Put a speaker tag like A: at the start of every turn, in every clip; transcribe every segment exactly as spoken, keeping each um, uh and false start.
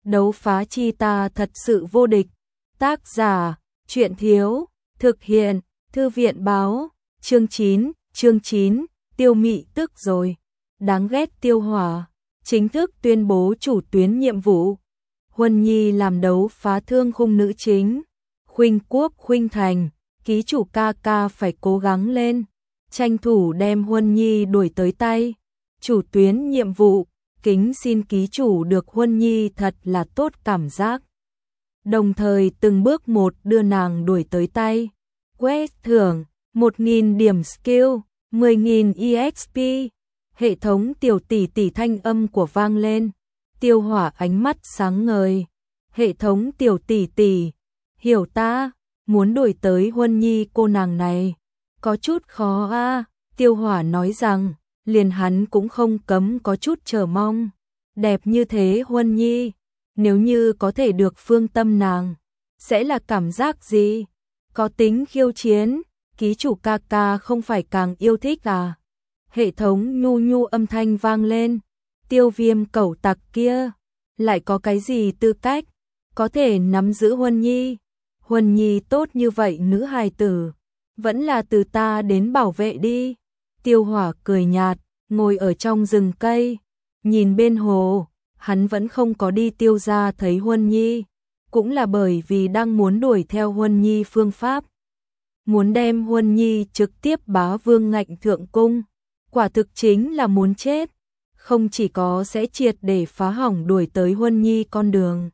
A: Đấu phá chi ta thật sự vô địch. Tác giả, truyện thiếu, thực hiện, thư viện báo, chương chín, chương chín, Tiêu Mị tức rồi. Đáng ghét Tiêu Hỏa, chính thức tuyên bố chủ tuyến nhiệm vụ. Huân Nhi làm đấu phá thương khung nữ chính. Khuynh Quốc Khuynh Thành, ký chủ ca ca phải cố gắng lên, tranh thủ đem Huân Nhi đuổi tới tay. Chủ tuyến nhiệm vụ, kính xin ký chủ được Huân Nhi thật là tốt cảm giác. Đồng thời từng bước một đưa nàng đuổi tới tay. Quest thưởng, một nghìn điểm skill, mười nghìn e ích pê. Hệ thống tiểu tỷ tỷ thanh âm của vang lên. Tiêu Hỏa ánh mắt sáng ngời. Hệ thống tiểu tỷ tỷ, hiểu ta, muốn đuổi tới Huân Nhi cô nàng này. Có chút khó a. À. Tiêu Hỏa nói rằng, liền hắn cũng không cấm có chút chờ mong. Đẹp như thế Huân Nhi, nếu như có thể được phương tâm nàng, sẽ là cảm giác gì? Có tính khiêu chiến, ký chủ ca ca không phải càng yêu thích à? Hệ thống nhu nhu âm thanh vang lên. Tiêu Viêm cẩu tặc kia, lại có cái gì tư cách có thể nắm giữ Huân Nhi? Huân Nhi tốt như vậy nữ hài tử, vẫn là từ ta đến bảo vệ đi. Tiêu Hỏa cười nhạt, ngồi ở trong rừng cây, nhìn bên hồ, hắn vẫn không có đi Tiêu gia thấy Huân Nhi, cũng là bởi vì đang muốn đuổi theo Huân Nhi phương pháp. Muốn đem Huân Nhi trực tiếp bá vương ngạnh thượng cung, quả thực chính là muốn chết, không chỉ có sẽ triệt để phá hỏng đuổi tới Huân Nhi con đường,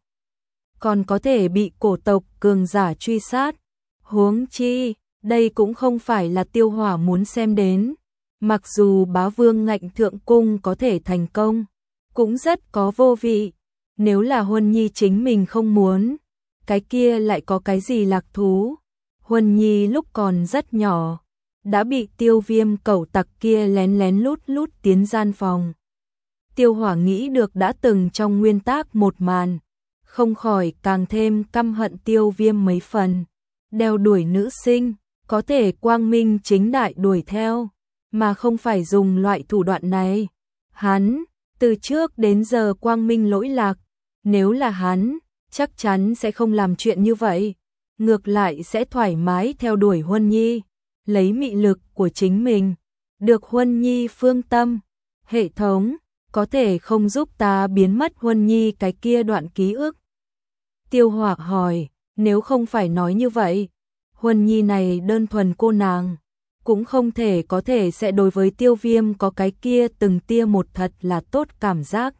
A: còn có thể bị cổ tộc cường giả truy sát. Huống chi, đây cũng không phải là Tiêu Hỏa muốn xem đến. Mặc dù bá vương ngạnh thượng cung có thể thành công, cũng rất có vô vị. Nếu là Huân Nhi chính mình không muốn, cái kia lại có cái gì lạc thú. Huân Nhi lúc còn rất nhỏ, đã bị Tiêu Viêm cẩu tặc kia lén lén lút lút tiến gian phòng. Tiêu Hỏa nghĩ được đã từng trong nguyên tác một màn, không khỏi càng thêm căm hận Tiêu Viêm mấy phần. Đeo đuổi nữ sinh, có thể quang minh chính đại đuổi theo, mà không phải dùng loại thủ đoạn này. Hắn, từ trước đến giờ quang minh lỗi lạc, nếu là hắn, chắc chắn sẽ không làm chuyện như vậy. Ngược lại sẽ thoải mái theo đuổi Huân Nhi, lấy mị lực của chính mình, được Huân Nhi phương tâm. Hệ thống, có thể không giúp ta biến mất Huân Nhi cái kia đoạn ký ức? Tiêu Hỏa hỏi, nếu không phải nói như vậy, Huân Nhi này đơn thuần cô nàng, cũng không thể có thể sẽ đối với Tiêu Viêm có cái kia từng tia một thật là tốt cảm giác.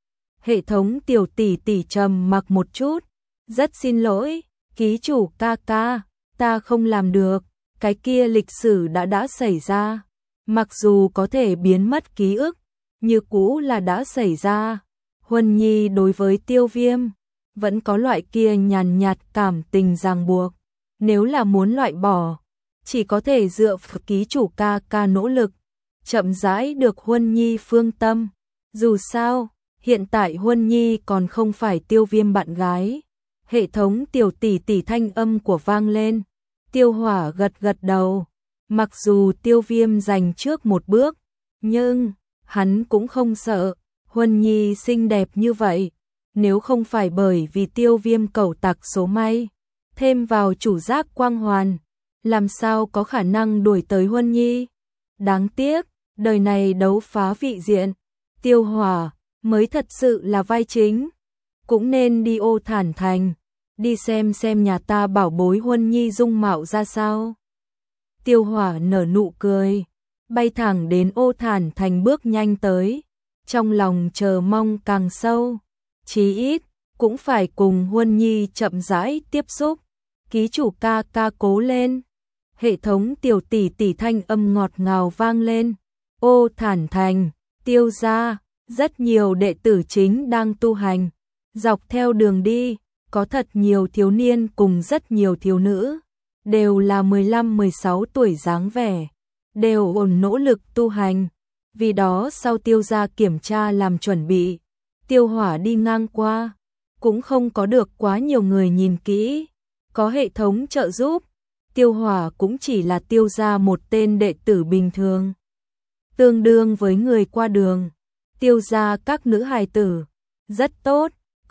A: Hệ thống tiểu tỷ tỷ trầm mặc một chút, rất xin lỗi, ký chủ ca ca, ta không làm được, cái kia lịch sử đã đã xảy ra, mặc dù có thể biến mất ký ức, như cũ là đã xảy ra. Huân Nhi đối với Tiêu Viêm, vẫn có loại kia nhàn nhạt cảm tình ràng buộc, nếu là muốn loại bỏ, chỉ có thể dựa vào ký chủ ca ca nỗ lực, chậm rãi được Huân Nhi phương tâm. Dù sao, hiện tại Huân Nhi còn không phải Tiêu Viêm bạn gái. Hệ thống tiểu tỷ tỷ thanh âm của vang lên. Tiêu Hỏa gật gật đầu. Mặc dù Tiêu Viêm giành trước một bước, nhưng hắn cũng không sợ. Huân Nhi xinh đẹp như vậy, nếu không phải bởi vì Tiêu Viêm cẩu tặc số may, thêm vào chủ giác quang hoàn, làm sao có khả năng đuổi tới Huân Nhi. Đáng tiếc, đời này đấu phá vị diện, Tiêu Hỏa mới thật sự là vai chính. Cũng nên đi Ô Thản Thành, đi xem xem nhà ta bảo bối Huân Nhi dung mạo ra sao. Tiêu Hỏa nở nụ cười, bay thẳng đến Ô Thản Thành bước nhanh tới, trong lòng chờ mong càng sâu, chí ít cũng phải cùng Huân Nhi chậm rãi tiếp xúc. Ký chủ ca ca cố lên. Hệ thống tiểu tỷ tỷ thanh âm ngọt ngào vang lên. Ô Thản Thành, Tiêu gia, rất nhiều đệ tử chính đang tu hành. Dọc theo đường đi, có thật nhiều thiếu niên cùng rất nhiều thiếu nữ, đều là mười lăm mười sáu tuổi dáng vẻ, đều ổn nỗ lực tu hành. Vì đó sau Tiêu gia kiểm tra làm chuẩn bị, Tiêu Hỏa đi ngang qua, cũng không có được quá nhiều người nhìn kỹ. Có hệ thống trợ giúp, Tiêu Hỏa cũng chỉ là Tiêu gia một tên đệ tử bình thường, tương đương với người qua đường. Tiêu gia các nữ hài tử rất tốt,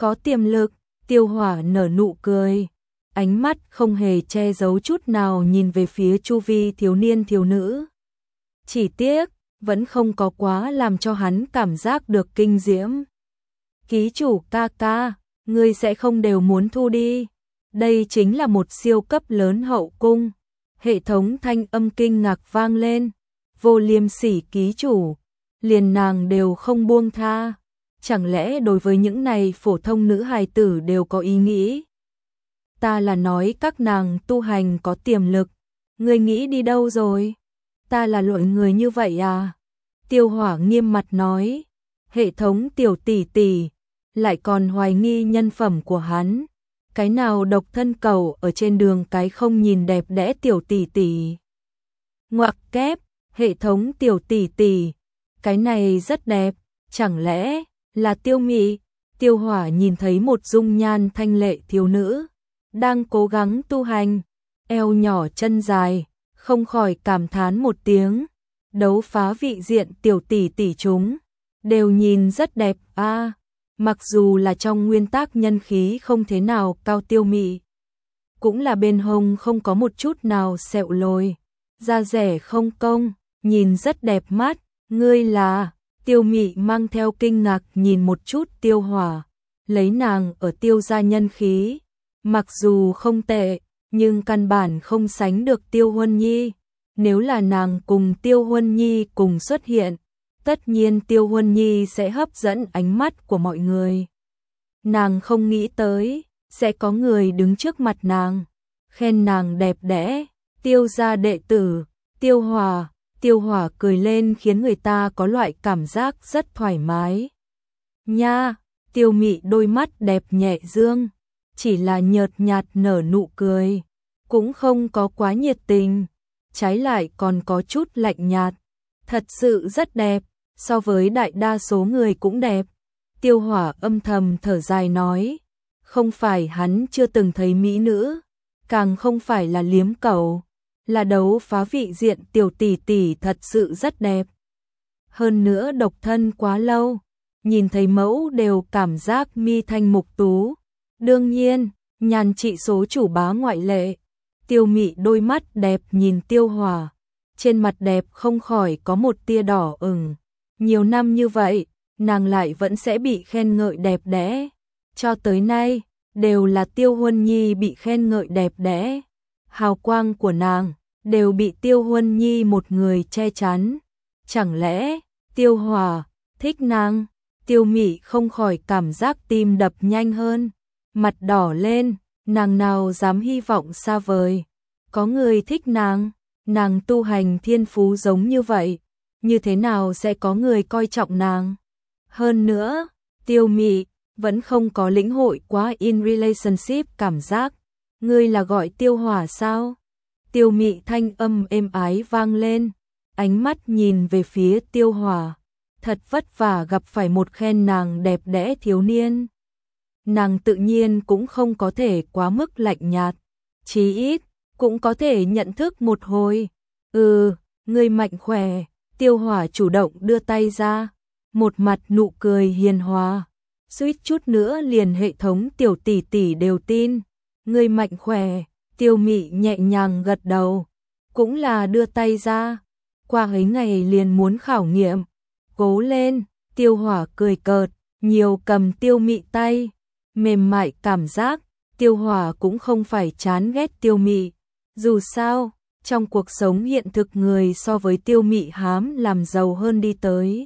A: có tiềm lực, Tiêu Hỏa nở nụ cười, ánh mắt không hề che giấu chút nào nhìn về phía chu vi thiếu niên thiếu nữ. Chỉ tiếc, vẫn không có quá làm cho hắn cảm giác được kinh diễm. Ký chủ ca ca, ngươi sẽ không đều muốn thu đi. Đây chính là một siêu cấp lớn hậu cung. Hệ thống thanh âm kinh ngạc vang lên. Vô liêm sỉ ký chủ, liền nàng đều không buông tha. Chẳng lẽ đối với những này phổ thông nữ hài tử đều có ý nghĩ? Ta là nói các nàng tu hành có tiềm lực. Ngươi nghĩ đi đâu rồi? Ta là loại người như vậy à? Tiêu Hỏa nghiêm mặt nói. Hệ thống tiểu tỷ tỷ lại còn hoài nghi nhân phẩm của hắn. Cái nào độc thân cầu ở trên đường cái không nhìn đẹp đẽ tiểu tỷ tỷ. Ngoặc kép, hệ thống tiểu tỷ tỷ, cái này rất đẹp, chẳng lẽ là Tiêu Mị? Tiêu Hỏa nhìn thấy một dung nhan thanh lệ thiếu nữ, đang cố gắng tu hành, eo nhỏ chân dài, không khỏi cảm thán một tiếng. Đấu phá vị diện tiểu tỷ tỷ chúng, đều nhìn rất đẹp a. À, mặc dù là trong nguyên tắc nhân khí không thế nào cao Tiêu Mị, cũng là bên hông không có một chút nào sẹo lồi, da rẻ không cong, nhìn rất đẹp mắt. Ngươi là? Tiêu Mị mang theo kinh ngạc nhìn một chút Tiêu Hỏa, lấy nàng ở Tiêu gia nhân khí, mặc dù không tệ, nhưng căn bản không sánh được Tiêu Huân Nhi. Nếu là nàng cùng Tiêu Huân Nhi cùng xuất hiện, tất nhiên Tiêu Huân Nhi sẽ hấp dẫn ánh mắt của mọi người. Nàng không nghĩ tới, sẽ có người đứng trước mặt nàng, khen nàng đẹp đẽ. Tiêu gia đệ tử, Tiêu Hỏa. Tiêu Hỏa cười lên khiến người ta có loại cảm giác rất thoải mái. Nha, Tiêu Mị đôi mắt đẹp nhẹ dương, chỉ là nhợt nhạt nở nụ cười, cũng không có quá nhiệt tình, trái lại còn có chút lạnh nhạt. Thật sự rất đẹp, so với đại đa số người cũng đẹp. Tiêu Hỏa âm thầm thở dài nói, không phải hắn chưa từng thấy mỹ nữ, càng không phải là liếm cầu, là đấu phá vị diện tiểu tỷ tỷ thật sự rất đẹp. Hơn nữa độc thân quá lâu, nhìn thấy mẫu đều cảm giác mi thanh mục tú. Đương nhiên, nhàn trị số chủ bá ngoại lệ. Tiêu Mị đôi mắt đẹp nhìn Tiêu Hỏa, trên mặt đẹp không khỏi có một tia đỏ ửng. Nhiều năm như vậy, nàng lại vẫn sẽ bị khen ngợi đẹp đẽ. Cho tới nay, đều là Tiêu Huân Nhi bị khen ngợi đẹp đẽ. Hào quang của nàng đều bị Tiêu Huân Nhi một người che chắn. Chẳng lẽ Tiêu Hỏa thích nàng? Tiêu Mị không khỏi cảm giác tim đập nhanh hơn, mặt đỏ lên. Nàng nào dám hy vọng xa vời, có người thích nàng. Nàng tu hành thiên phú giống như vậy, như thế nào sẽ có người coi trọng nàng? Hơn nữa, Tiêu Mị vẫn không có lĩnh hội quá in relationship cảm giác. Ngươi là gọi Tiêu Hỏa sao? Tiêu Mị thanh âm êm ái vang lên, ánh mắt nhìn về phía Tiêu Hỏa, thật vất vả gặp phải một khen nàng đẹp đẽ thiếu niên. Nàng tự nhiên cũng không có thể quá mức lạnh nhạt, chí ít cũng có thể nhận thức một hồi. Ừ, ngươi mạnh khỏe. Tiêu Hỏa chủ động đưa tay ra, một mặt nụ cười hiền hòa, suýt chút nữa liền hệ thống tiểu tỷ tỷ đều tin. Ngươi mạnh khỏe. Tiêu Mị nhẹ nhàng gật đầu, cũng là đưa tay ra. Qua ấy ngày liền muốn khảo nghiệm, cố lên. Tiêu Hỏa cười cợt, nhiều cầm Tiêu Mị tay, mềm mại cảm giác. Tiêu Hỏa cũng không phải chán ghét Tiêu Mị, dù sao trong cuộc sống hiện thực người so với Tiêu Mị hám làm giàu hơn đi tới.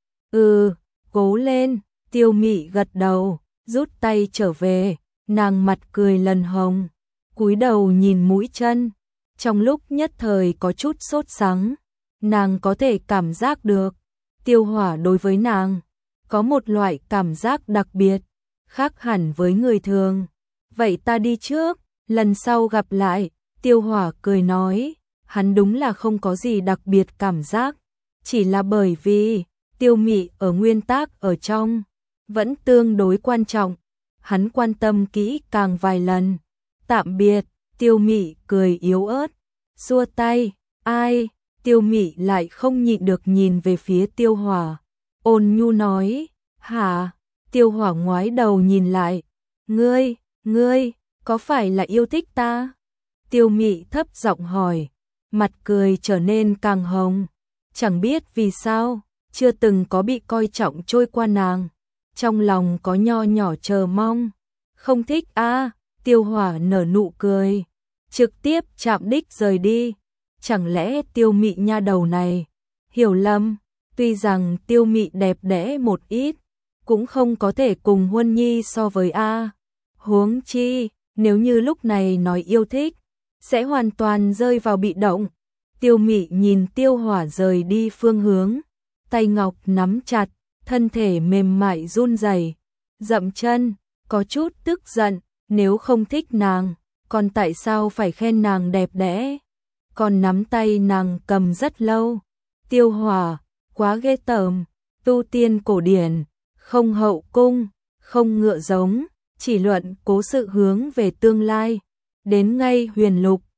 A: Ừ, cố lên. Tiêu Mị gật đầu, rút tay trở về, nàng mặt cười lần hồng, cúi đầu nhìn mũi chân, trong lúc nhất thời có chút sốt sắng. Nàng có thể cảm giác được Tiêu Hỏa đối với nàng có một loại cảm giác đặc biệt, khác hẳn với người thường. Vậy ta đi trước, lần sau gặp lại. Tiêu Hỏa cười nói, hắn đúng là không có gì đặc biệt cảm giác, chỉ là bởi vì Tiêu Mị ở nguyên tắc ở trong vẫn tương đối quan trọng, hắn quan tâm kỹ càng vài lần. Tạm biệt. Tiêu Mị cười yếu ớt, xua tay. Ai? Tiêu Mị lại không nhịn được nhìn về phía Tiêu Hỏa, ôn nhu nói, hả? Tiêu Hỏa ngoái đầu nhìn lại, ngươi, ngươi, có phải là yêu thích ta? Tiêu Mị thấp giọng hỏi, mặt cười trở nên càng hồng, chẳng biết vì sao, chưa từng có bị coi trọng trôi qua nàng, trong lòng có nho nhỏ chờ mong. Không thích a, Tiêu Hỏa nở nụ cười, trực tiếp chạm đích rời đi. Chẳng lẽ Tiêu Mị nha đầu này hiểu lầm, tuy rằng Tiêu Mị đẹp đẽ một ít, cũng không có thể cùng Huân Nhi so với a. Huống chi, nếu như lúc này nói yêu thích, sẽ hoàn toàn rơi vào bị động. Tiêu Mị nhìn Tiêu Hỏa rời đi phương hướng, tay ngọc nắm chặt, thân thể mềm mại run rẩy, dậm chân, có chút tức giận, nếu không thích nàng, còn tại sao phải khen nàng đẹp đẽ? Còn nắm tay nàng cầm rất lâu. Tiêu Hỏa, quá ghê tởm, tu tiên cổ điển, không hậu cung, không ngựa giống, chỉ luận cố sự hướng về tương lai, đến ngay huyền lục,